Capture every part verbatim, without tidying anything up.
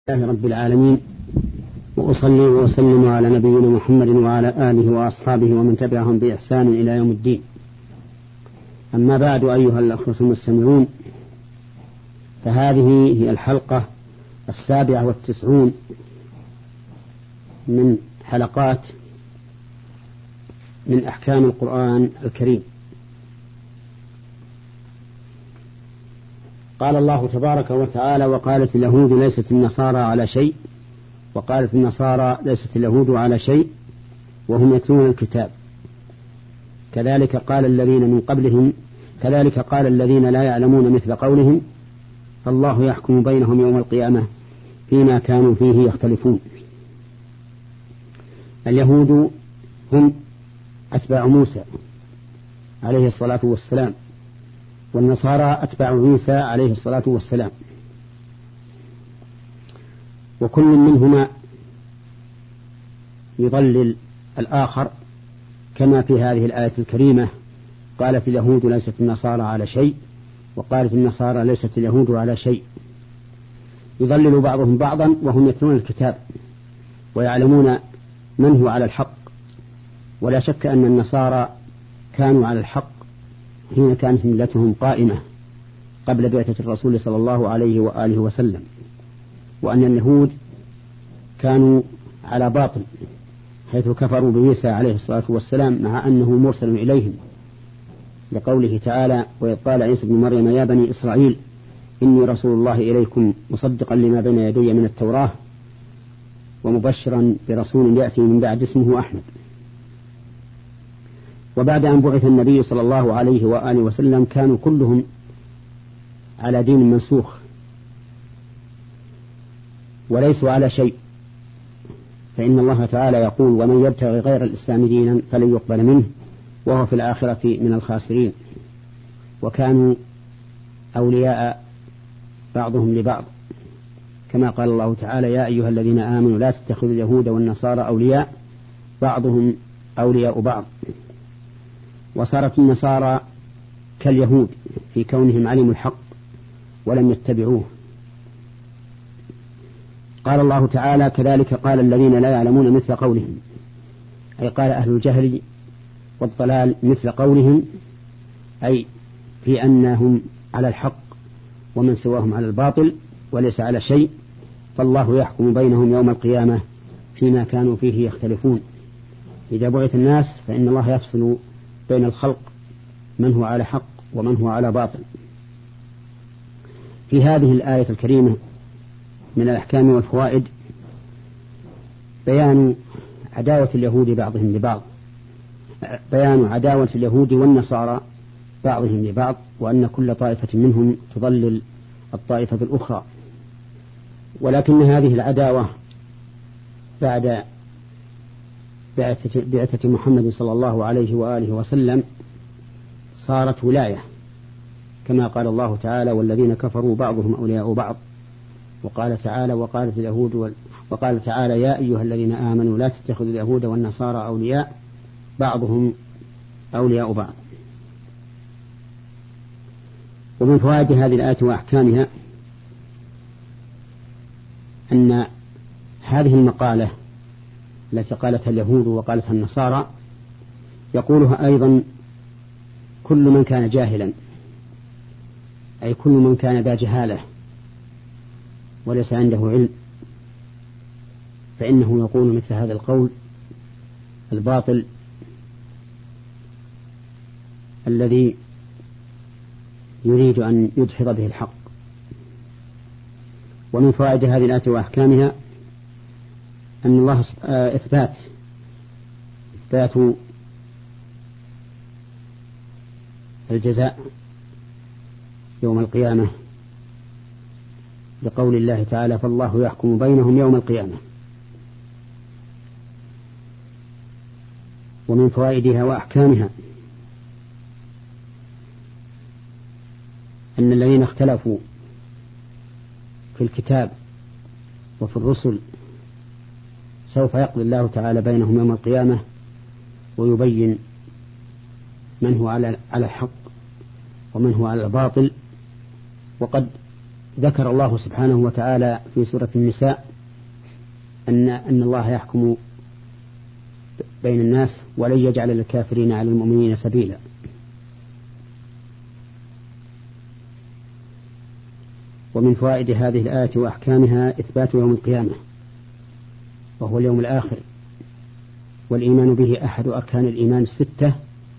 لله رب العالمين، وأصلي وأسلم على نبينا محمد وعلى آله وأصحابه ومن تبعهم بإحسان إلى يوم الدين. أما بعد، أيها الأخوة المستمعون، فهذه هي الحلقة السابعة والتسعون من حلقات من أحكام القرآن الكريم. قال الله تبارك وتعالى: وقالت اليهود ليست النصارى على شيء، وقالت النصارى ليست اليهود على شيء وهم يتلون الكتاب، كذلك قال الذين من قبلهم كذلك قال الذين لا يعلمون مثل قولهم، فالله يحكم بينهم يوم القيامة فيما كانوا فيه يختلفون. اليهود هم أتباع موسى عليه الصلاة والسلام، والنصارى أتباع عيسى عليه الصلاة والسلام، وكل منهما يضلل الآخر، كما في هذه الآية الكريمة: قالت اليهود ليست النصارى على شيء، وقالت النصارى ليست اليهود على شيء. يضلل بعضهم بعضا وهم يتلون الكتاب ويعلمون من هو على الحق. ولا شك أن النصارى كانوا على الحق حين كانت ملتهم قائمة قبل بعثة الرسول صلى الله عليه وآله وسلم، وأن اليهود كانوا على باطل حيث كفروا بعيسى عليه الصلاة والسلام مع أنه مرسل إليهم، لقوله تعالى: وإذ قال عيسى ابن مريم يا بني إسرائيل إني رسول الله إليكم مصدقا لما بين يدي من التوراة ومبشرا برسول يأتي من بعد اسمه أحمد. وبعد أن بعث النبي صلى الله عليه وآله وسلم كانوا كلهم على دين منسوخ وليسوا على شيء، فإن الله تعالى يقول: ومن يبتغي غير الإسلام دينا فلن يقبل منه وهو في الآخرة من الخاسرين. وكانوا أولياء بعضهم لبعض، كما قال الله تعالى: يا أيها الذين آمنوا لا تتخذوا اليهود والنصارى أولياء بعضهم أولياء بعض. وصارت النصارى كاليهود في كونهم علموا الحق ولم يتبعوه. قال الله تعالى: كذلك قال الذين لا يعلمون مثل قولهم، أي قال أهل الجهل والضلال مثل قولهم، أي في أنهم على الحق ومن سواهم على الباطل وليس على شيء، فالله يحكم بينهم يوم القيامة فيما كانوا فيه يختلفون. إذا بعث الناس فإن الله يفصل بين الخلق من هو على حق ومن هو على باطل. في هذه الآية الكريمة من الأحكام والفوائد بيان عداوة اليهود بعضهم لبعض، بيان عداوة اليهود والنصارى بعضهم لبعض، وأن كل طائفة منهم تضلل الطائفة الأخرى. ولكن هذه العداوة بعد بعثة, بعثة محمد صلى الله عليه وآله وسلم صارت ولاية، كما قال الله تعالى: والذين كفروا بعضهم أولياء بعض. وقال تعالى: وقالت اليهود وال... وقال تعالى: يا أيها الذين آمنوا لا تتخذوا اليهود والنصارى أولياء بعضهم أولياء بعض. ومن فوائد هذه الآية وأحكامها أن هذه المقالة التي قالتها اليهود وقالتها النصارى يقولها أيضا كل من كان جاهلا، أي كل من كان ذا جهالة وليس عنده علم، فإنه يقول مثل هذا القول الباطل الذي يريد أن يدحض به الحق. ومن فوائد هذه الآية وأحكامها أن الله إثبات إثبات الجزاء يوم القيامة، لقول الله تعالى: فالله يحكم بينهم يوم القيامة. ومن فوائدها وأحكامها أن الذين اختلفوا في الكتاب وفي الرسل سوف يقضي الله تعالى بينهم يوم القيامة ويبين من هو على الحق ومن هو على الباطل. وقد ذكر الله سبحانه وتعالى في سورة النساء أن أن الله يحكم بين الناس ولن يجعل للكافرين على المؤمنين سبيلا. ومن فوائد هذه الآية وأحكامها إثبات يوم القيامة وهو اليوم الآخر، والإيمان به أحد أركان الإيمان الستة،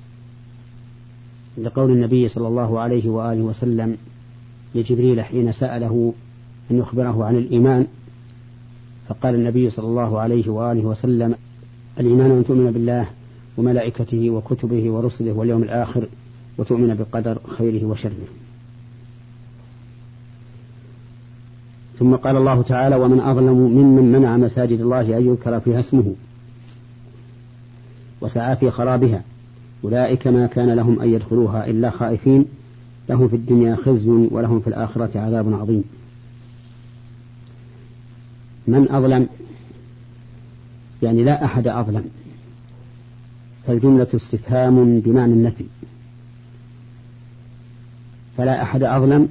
لقول النبي صلى الله عليه وآله وسلم لجبريل حين سأله أن يخبره عن الإيمان، فقال النبي صلى الله عليه وآله وسلم: الإيمان أن تؤمن بالله وملائكته وكتبه ورسله واليوم الآخر وتؤمن بقدر خيره وشره. ثم قال الله تعالى: ومن أظلم ممن منع مساجد الله أن يذكر فيها اسمه وسعى في خرابها أولئك ما كان لهم أن يدخلوها إلا خائفين لهم في الدنيا خزي ولهم في الآخرة عذاب عظيم. من أظلم يعني لا أحد أظلم، فالجملة استفهام بمعنى النفي، فلا أحد أظلم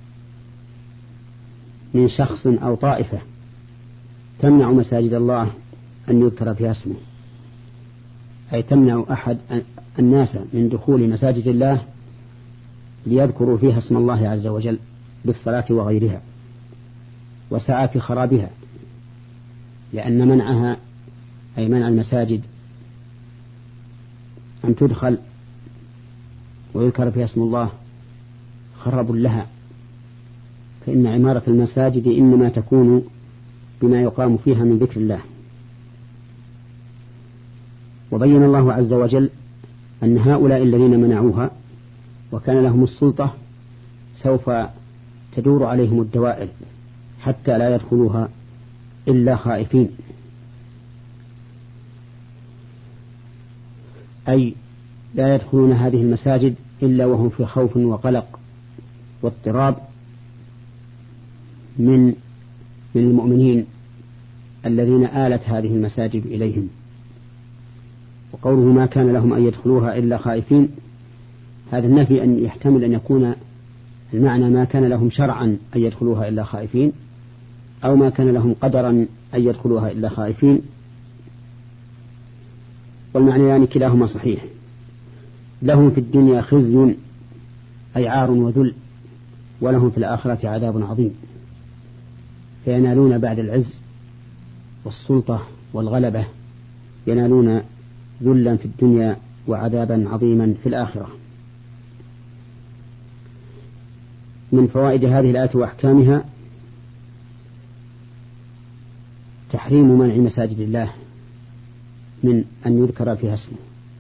من شخص أو طائفة تمنع مساجد الله أن يذكر فيها اسمه، أي تمنع أحد الناس من دخول مساجد الله ليذكروا فيها اسم الله عز وجل بالصلاة وغيرها، وسعى في خرابها، لأن منعها أي منع المساجد أن تدخل ويذكر فيها اسم الله خرب لها، فإن عمارة المساجد إنما تكون بما يقام فيها من ذكر الله. وبين الله عز وجل أن هؤلاء الذين منعوها وكان لهم السلطة سوف تدور عليهم الدوائر حتى لا يدخلوها إلا خائفين، أي لا يدخلون هذه المساجد إلا وهم في خوف وقلق واضطراب من من المؤمنين الذين آلت هذه المساجد إليهم. وقوله ما كان لهم أن يدخلوها إلا خائفين، هذا النفي أن يحتمل أن يكون المعنى ما كان لهم شرعا أن يدخلوها إلا خائفين، أو ما كان لهم قدرا أن يدخلوها إلا خائفين، والمعنى يعني كلاهما صحيح. لهم في الدنيا خزي أي عار وذل، ولهم في الآخرة عذاب عظيم، فينالون بعد العز والسلطة والغلبة ينالون ذلا في الدنيا وعذابا عظيما في الآخرة. من فوائد هذه الآية وأحكامها تحريم منع مساجد الله من أن يذكر فيها اسمه.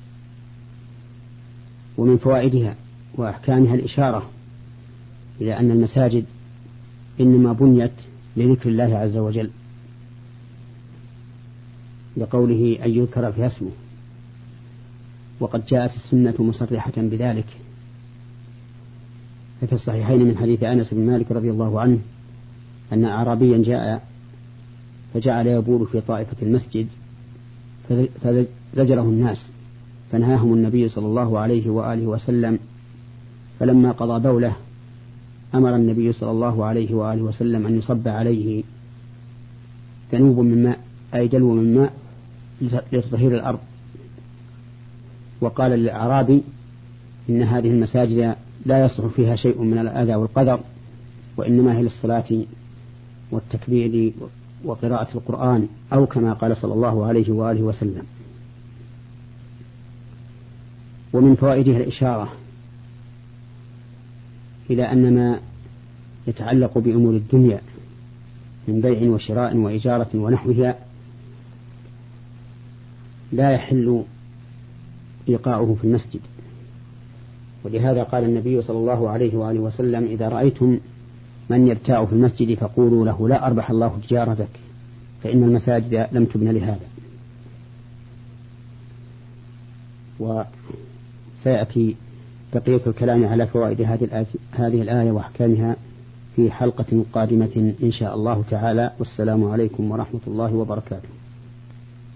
ومن فوائدها وأحكامها الإشارة إلى أن المساجد إنما بنيت لذكر الله عز وجل، لقوله أن يذكر فيها اسمه، وقد جاءت السنة مصرحة بذلك. ففي الصحيحين من حديث أنس بن مالك رضي الله عنه أن أعرابيا جاء فجعل يبول في طائفة المسجد فزجره الناس، فنهاهم النبي صلى الله عليه وآله وسلم، فلما قضى بوله أمر النبي صلى الله عليه وآله وسلم أن يصب عليه ذنوب من ماء أي دلو من ماء لتطهير الأرض. وقال للأعرابي إن هذه المساجد لا يصلح فيها شيء من الأذى والقدر، وإنما هي للصلاة والتكبير وقراءة القرآن، أو كما قال صلى الله عليه وآله وسلم. ومن فوائدها الإشارة إلى أن ما يتعلق بأمور الدنيا من بيع وشراء وإجارة ونحوها لا يحل إيقاؤه في المسجد، ولهذا قال النبي صلى الله عليه وآله وسلم إذا رأيتم من يبتاع في المسجد فقولوا له لا أربح الله تجارتك، فإن المساجد لم تبن لهذا. وسيأتي بقية الكلام على فوائد هذه الآية وأحكامها في حلقة قادمة إن شاء الله تعالى. والسلام عليكم ورحمة الله وبركاته.